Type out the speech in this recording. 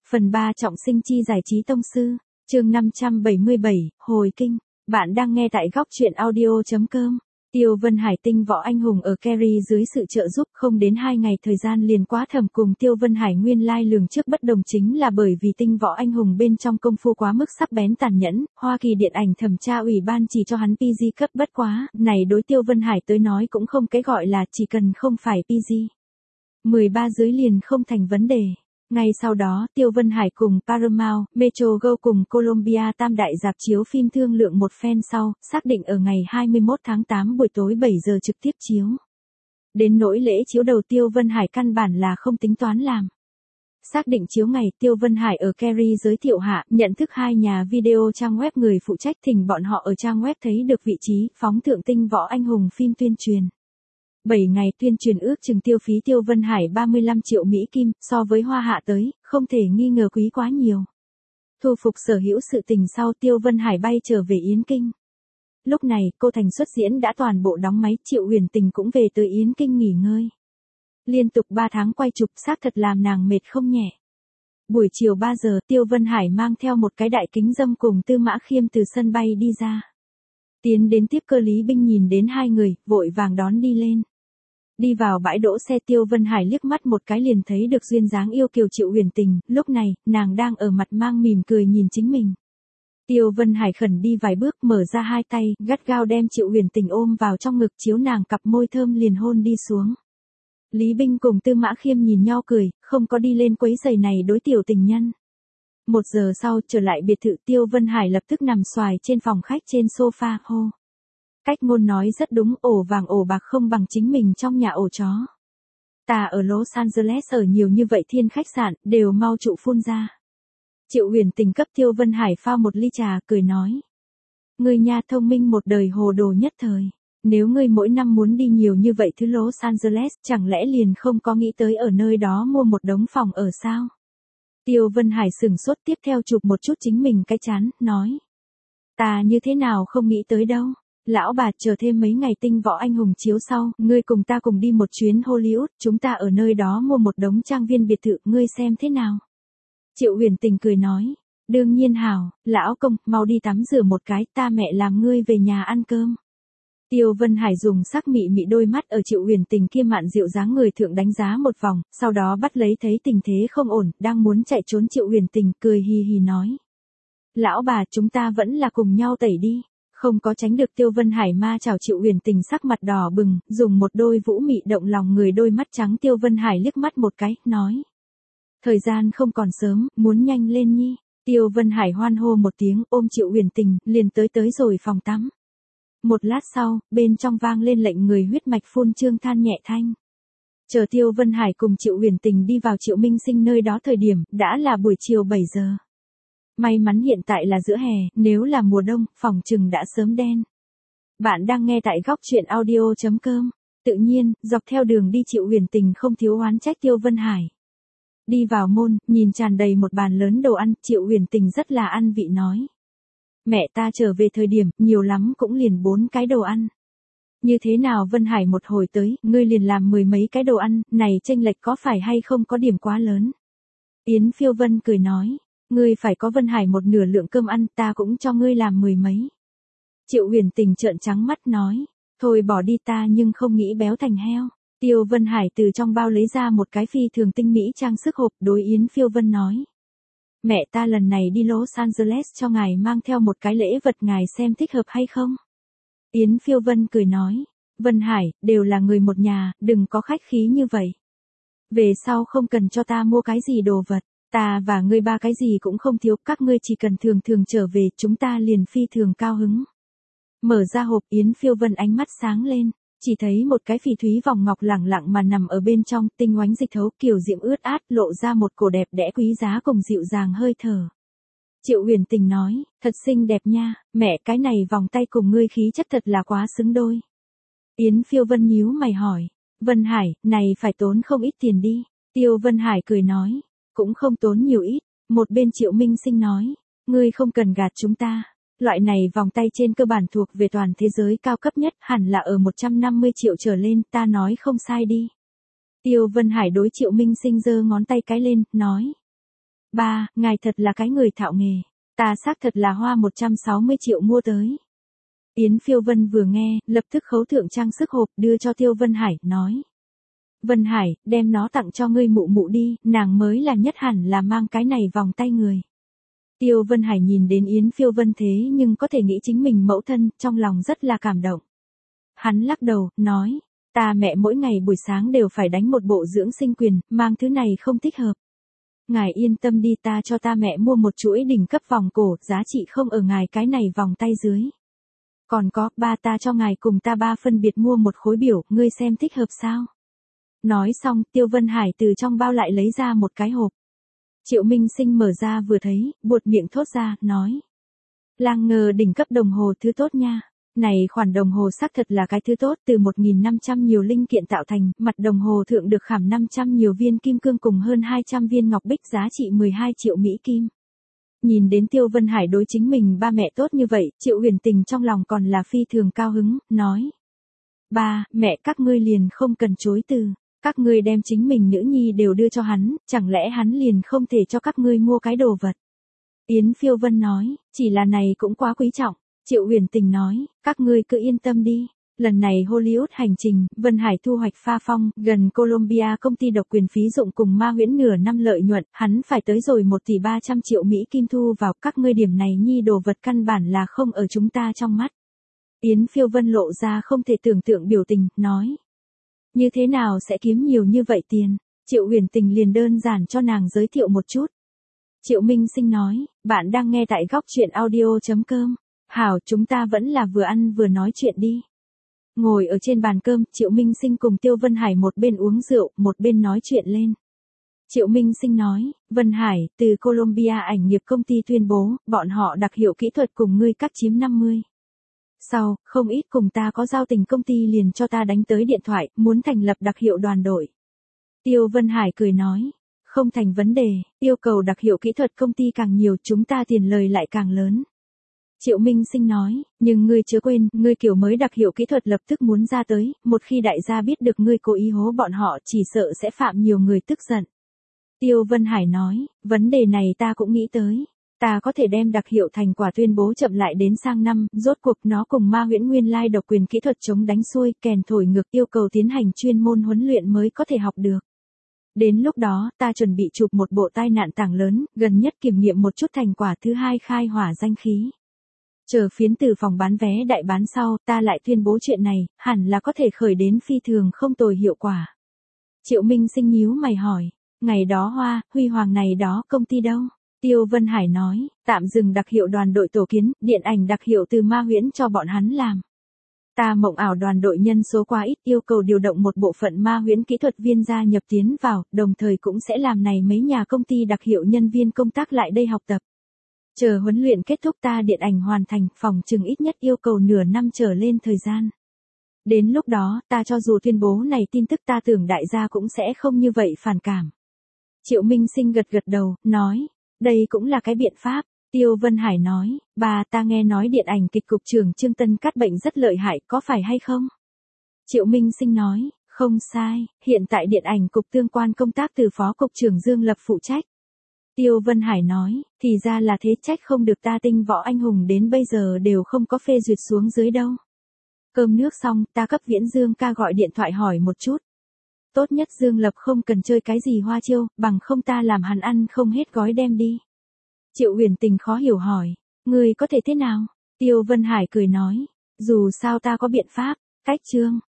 Phần 3 trọng sinh chi giải trí tông sư, chương 577, hồi kinh. Bạn đang nghe tại góc truyện audio.com. Tiêu Vân Hải tinh võ anh hùng ở Kerry dưới sự trợ giúp không đến 2 ngày thời gian liền quá thầm cùng Tiêu Vân Hải nguyên lai lường trước bất đồng chính là bởi vì tinh võ anh hùng bên trong công phu quá mức sắc bén tàn nhẫn, Hoa Kỳ điện ảnh thẩm tra ủy ban chỉ cho hắn PG cấp bất quá, này đối Tiêu Vân Hải tới nói cũng không cái gọi là chỉ cần không phải PG. 13 dưới liền không thành vấn đề. Ngay sau đó, Tiêu Vân Hải cùng Paramount, Metro Go cùng Columbia tam đại rạp chiếu phim thương lượng một phen sau, xác định ở ngày 21 tháng 8 buổi tối 7 giờ trực tiếp chiếu. Đến nỗi lễ chiếu đầu Tiêu Vân Hải căn bản là không tính toán làm. Xác định chiếu ngày, Tiêu Vân Hải ở Kerry giới thiệu hạ, nhận thức 2 nhà video trang web người phụ trách thỉnh bọn họ ở trang web thấy được vị trí, phóng thượng tinh võ anh hùng phim tuyên truyền. 7 ngày tuyên truyền ước chừng tiêu phí Tiêu Vân Hải 35 triệu Mỹ Kim, so với Hoa Hạ tới, không thể nghi ngờ quý quá nhiều. Thu phục sở hữu sự tình sau Tiêu Vân Hải bay trở về Yến Kinh. Lúc này, cô Thành xuất diễn đã toàn bộ đóng máy, Triệu Huyền Tình cũng về tới Yến Kinh nghỉ ngơi. Liên tục 3 tháng quay chụp xác thật làm nàng mệt không nhẹ. Buổi chiều 3 giờ, Tiêu Vân Hải mang theo một cái đại kính dâm cùng Tư Mã Khiêm từ sân bay đi ra. Tiến đến tiếp cơ Lý Binh nhìn đến 2 người, vội vàng đón đi lên. Đi vào bãi đỗ xe Tiêu Vân Hải liếc mắt một cái liền thấy được duyên dáng yêu kiều Triệu Huyền Tình, lúc này, nàng đang ở mặt mang mỉm cười nhìn chính mình. Tiêu Vân Hải khẩn đi vài bước mở ra 2 tay, gắt gao đem Triệu Huyền Tình ôm vào trong ngực chiếu nàng cặp môi thơm liền hôn đi xuống. Lý Binh cùng Tư Mã Khiêm nhìn nhau cười, không có đi lên quấy giày này đối tiểu tình nhân. 1 giờ sau trở lại biệt thự Tiêu Vân Hải lập tức nằm xoài trên phòng khách trên sofa hô. Cách ngôn nói rất đúng, ổ vàng ổ bạc không bằng chính mình trong nhà ổ chó. Ta ở Los Angeles ở nhiều như vậy thiên khách sạn, đều mau trụ phun ra. Triệu Huyền Tình cấp Tiêu Vân Hải pha một ly trà, cười nói. Ngươi nha thông minh một đời hồ đồ nhất thời. Nếu ngươi mỗi năm muốn đi nhiều như vậy thứ Los Angeles, chẳng lẽ liền không có nghĩ tới ở nơi đó mua một đống phòng ở sao? Tiêu Vân Hải sửng sốt tiếp theo chụp một chút chính mình cái chán, nói. Ta như thế nào không nghĩ tới đâu. Lão bà chờ thêm mấy ngày tinh võ anh hùng chiếu sau, ngươi cùng ta cùng đi một chuyến Hollywood, chúng ta ở nơi đó mua một đống trang viên biệt thự, ngươi xem thế nào? Triệu Huyền Tình cười nói, đương nhiên hảo, lão công, mau đi tắm rửa một cái, ta mẹ làm ngươi về nhà ăn cơm. Tiêu Vân Hải dùng sắc mị mị đôi mắt ở Triệu Huyền Tình kia mạn dịu dáng người thượng đánh giá một vòng, sau đó bắt lấy thấy tình thế không ổn, đang muốn chạy trốn Triệu Huyền Tình cười hì hì nói. Lão bà chúng ta vẫn là cùng nhau tẩy đi. Không có tránh được Tiêu Vân Hải ma chào Triệu Huyền Tình sắc mặt đỏ bừng, dùng một đôi vũ mị động lòng người đôi mắt trắng Tiêu Vân Hải liếc mắt một cái, nói. Thời gian không còn sớm, muốn nhanh lên nhi. Tiêu Vân Hải hoan hô một tiếng ôm Triệu Huyền Tình, liền tới rồi phòng tắm. Một lát sau, bên trong vang lên lệnh người huyết mạch phun trương than nhẹ thanh. Chờ Tiêu Vân Hải cùng Triệu Huyền Tình đi vào Triệu Minh Sinh nơi đó thời điểm, đã là buổi chiều 7 giờ. May mắn hiện tại là giữa hè, nếu là mùa đông, phòng trừng đã sớm đen. Bạn đang nghe tại góc truyện audio.com. Tự nhiên, dọc theo đường đi Triệu Huyền Tình không thiếu oán trách Tiêu Vân Hải. Đi vào môn, nhìn tràn đầy một bàn lớn đồ ăn, Triệu Huyền Tình rất là ăn vị nói. Mẹ ta trở về thời điểm, nhiều lắm cũng liền 4 cái đồ ăn. Như thế nào Vân Hải một hồi tới, ngươi liền làm 10 mấy cái đồ ăn, này chênh lệch có phải hay không có điểm quá lớn. Yến Phiêu Vân cười nói. Ngươi phải có Vân Hải một nửa lượng cơm ăn, ta cũng cho ngươi làm 10 mấy. Triệu Huyền Tình trợn trắng mắt nói, thôi bỏ đi ta nhưng không nghĩ béo thành heo. Tiêu Vân Hải từ trong bao lấy ra một cái phi thường tinh mỹ trang sức hộp đối Yến Phiêu Vân nói. Mẹ ta lần này đi Los Angeles cho ngài mang theo một cái lễ vật ngài xem thích hợp hay không. Yến Phiêu Vân cười nói, Vân Hải, đều là người một nhà, đừng có khách khí như vậy. Về sau không cần cho ta mua cái gì đồ vật. Ta và ngươi 3 cái gì cũng không thiếu, các ngươi chỉ cần thường thường trở về, chúng ta liền phi thường cao hứng. Mở ra hộp Yến Phiêu Vân ánh mắt sáng lên, chỉ thấy một cái phỉ thúy vòng ngọc lẳng lặng mà nằm ở bên trong, tinh oánh dịch thấu kiều diễm ướt át, lộ ra một cổ đẹp đẽ quý giá cùng dịu dàng hơi thở. Triệu Huyền Tình nói, thật xinh đẹp nha, mẹ cái này vòng tay cùng ngươi khí chất thật là quá xứng đôi. Yến Phiêu Vân nhíu mày hỏi, Vân Hải, này phải tốn không ít tiền đi. Tiêu Vân Hải cười nói. Cũng không tốn nhiều ít, một bên Triệu Minh Sinh nói, ngươi không cần gạt chúng ta, loại này vòng tay trên cơ bản thuộc về toàn thế giới cao cấp nhất, hẳn là ở 150 triệu trở lên, ta nói không sai đi. Tiêu Vân Hải đối Triệu Minh Sinh giơ ngón tay cái lên, nói, Ba, ngài thật là cái người thạo nghề. Ta xác thật là hoa 160 triệu mua tới. Yến Phiêu Vân vừa nghe, lập tức khấu thượng trang sức hộp đưa cho Tiêu Vân Hải, nói. Vân Hải, đem nó tặng cho ngươi mụ mụ đi, nàng mới là nhất hẳn là mang cái này vòng tay người. Tiêu Vân Hải nhìn đến Yến Phiêu Vân thế nhưng có thể nghĩ chính mình mẫu thân, trong lòng rất là cảm động. Hắn lắc đầu, nói, ta mẹ mỗi ngày buổi sáng đều phải đánh một bộ dưỡng sinh quyền, mang thứ này không thích hợp. Ngài yên tâm đi, ta cho ta mẹ mua một chuỗi đỉnh cấp vòng cổ, giá trị không ở ngài cái này vòng tay dưới. Còn có, ba, ta cho ngài cùng ta ba phân biệt mua một khối biểu, ngươi xem thích hợp sao? Nói xong, Tiêu Vân Hải từ trong bao lại lấy ra một cái hộp. Triệu Minh Sinh mở ra vừa thấy, buột miệng thốt ra, nói. Lang ngờ đỉnh cấp đồng hồ thứ tốt nha. Này khoản đồng hồ xác thật là cái thứ tốt, từ 1.500 nhiều linh kiện tạo thành, mặt đồng hồ thượng được khảm 500 nhiều viên kim cương cùng hơn 200 viên ngọc bích giá trị 12 triệu Mỹ Kim. Nhìn đến Tiêu Vân Hải đối chính mình ba mẹ tốt như vậy, Triệu Huyền Tình trong lòng còn là phi thường cao hứng, nói. Ba, mẹ các ngươi liền không cần chối từ, các ngươi đem chính mình nữ nhi đều đưa cho hắn, chẳng lẽ hắn liền không thể cho các ngươi mua cái đồ vật. Yến Phiêu Vân nói, chỉ là này cũng quá quý trọng. Triệu Huyền Tình nói, các ngươi cứ yên tâm đi. Lần này Hollywood hành trình, Vân Hải thu hoạch pha phong, gần Colombia công ty độc quyền phí dụng cùng Ma Huyễn nửa năm lợi nhuận, hắn phải tới rồi 1 tỷ 300 triệu Mỹ Kim thu vào, các ngươi điểm này nhi đồ vật căn bản là không ở chúng ta trong mắt. Yến Phiêu Vân lộ ra không thể tưởng tượng biểu tình, nói. Như thế nào sẽ kiếm nhiều như vậy tiền? Triệu Huyền Tình liền đơn giản cho nàng giới thiệu một chút. Triệu Minh Sinh nói, bạn đang nghe tại góc truyện audio.com. Hảo, chúng ta vẫn là vừa ăn vừa nói chuyện đi. Ngồi ở trên bàn cơm, Triệu Minh Sinh cùng Tiêu Vân Hải một bên uống rượu, một bên nói chuyện lên. Triệu Minh Sinh nói, Vân Hải, từ Colombia ảnh nghiệp công ty tuyên bố, bọn họ đặc hiệu kỹ thuật cùng ngươi cắt chiếm 50. Sau, không ít cùng ta có giao tình công ty liền cho ta đánh tới điện thoại, muốn thành lập đặc hiệu đoàn đội. Tiêu Vân Hải cười nói, không thành vấn đề, yêu cầu đặc hiệu kỹ thuật công ty càng nhiều chúng ta tiền lời lại càng lớn. Triệu Minh Sinh nói, nhưng ngươi chớ quên, ngươi kiểu mới đặc hiệu kỹ thuật lập tức muốn ra tới, một khi đại gia biết được ngươi cố ý hố bọn họ chỉ sợ sẽ phạm nhiều người tức giận. Tiêu Vân Hải nói, vấn đề này ta cũng nghĩ tới. Ta có thể đem đặc hiệu thành quả tuyên bố chậm lại đến sang năm, rốt cuộc nó cùng Ma Huyễn nguyên lai độc quyền kỹ thuật chống đánh xuôi, kèn thổi ngược yêu cầu tiến hành chuyên môn huấn luyện mới có thể học được. Đến lúc đó, ta chuẩn bị chụp một bộ tai nạn tảng lớn, gần nhất kiểm nghiệm một chút thành quả thứ hai khai hỏa danh khí. Chờ phiến từ phòng bán vé đại bán sau, ta lại tuyên bố chuyện này, hẳn là có thể khởi đến phi thường không tồi hiệu quả. Triệu Minh Sinh nhíu mày hỏi, ngày đó Huy Hoàng này đó công ty đâu? Tiêu Vân Hải nói, tạm dừng đặc hiệu đoàn đội tổ kiến, điện ảnh đặc hiệu từ Ma Huyễn cho bọn hắn làm. Ta mộng ảo đoàn đội nhân số quá ít, yêu cầu điều động một bộ phận Ma Huyễn kỹ thuật viên gia nhập tiến vào, đồng thời cũng sẽ làm này mấy nhà công ty đặc hiệu nhân viên công tác lại đây học tập. Chờ huấn luyện kết thúc ta điện ảnh hoàn thành, phòng chừng ít nhất yêu cầu nửa năm trở lên thời gian. Đến lúc đó, ta cho dù tuyên bố này tin tức ta tưởng đại gia cũng sẽ không như vậy phản cảm. Triệu Minh Sinh gật gật đầu, nói, đây cũng là cái biện pháp. Tiêu Vân Hải nói, bà ta nghe nói điện ảnh kịch cục trưởng Trương Tân cắt bệnh rất lợi hại, có phải hay không? Triệu Minh Sinh nói, không sai, hiện tại điện ảnh cục tương quan công tác từ phó cục trưởng Dương Lập phụ trách. Tiêu Vân Hải nói, thì ra là thế, trách không được ta tinh võ anh hùng đến bây giờ đều không có phê duyệt xuống dưới đâu. Cơm nước xong, ta cấp Viễn Dương ca gọi điện thoại hỏi một chút. Tốt nhất Dương Lập không cần chơi cái gì hoa chiêu, bằng không ta làm hắn ăn không hết gói đem đi. Triệu Huyền Tình khó hiểu hỏi, người có thể thế nào? Tiêu Vân Hải cười nói, dù sao ta có biện pháp, cách Trương.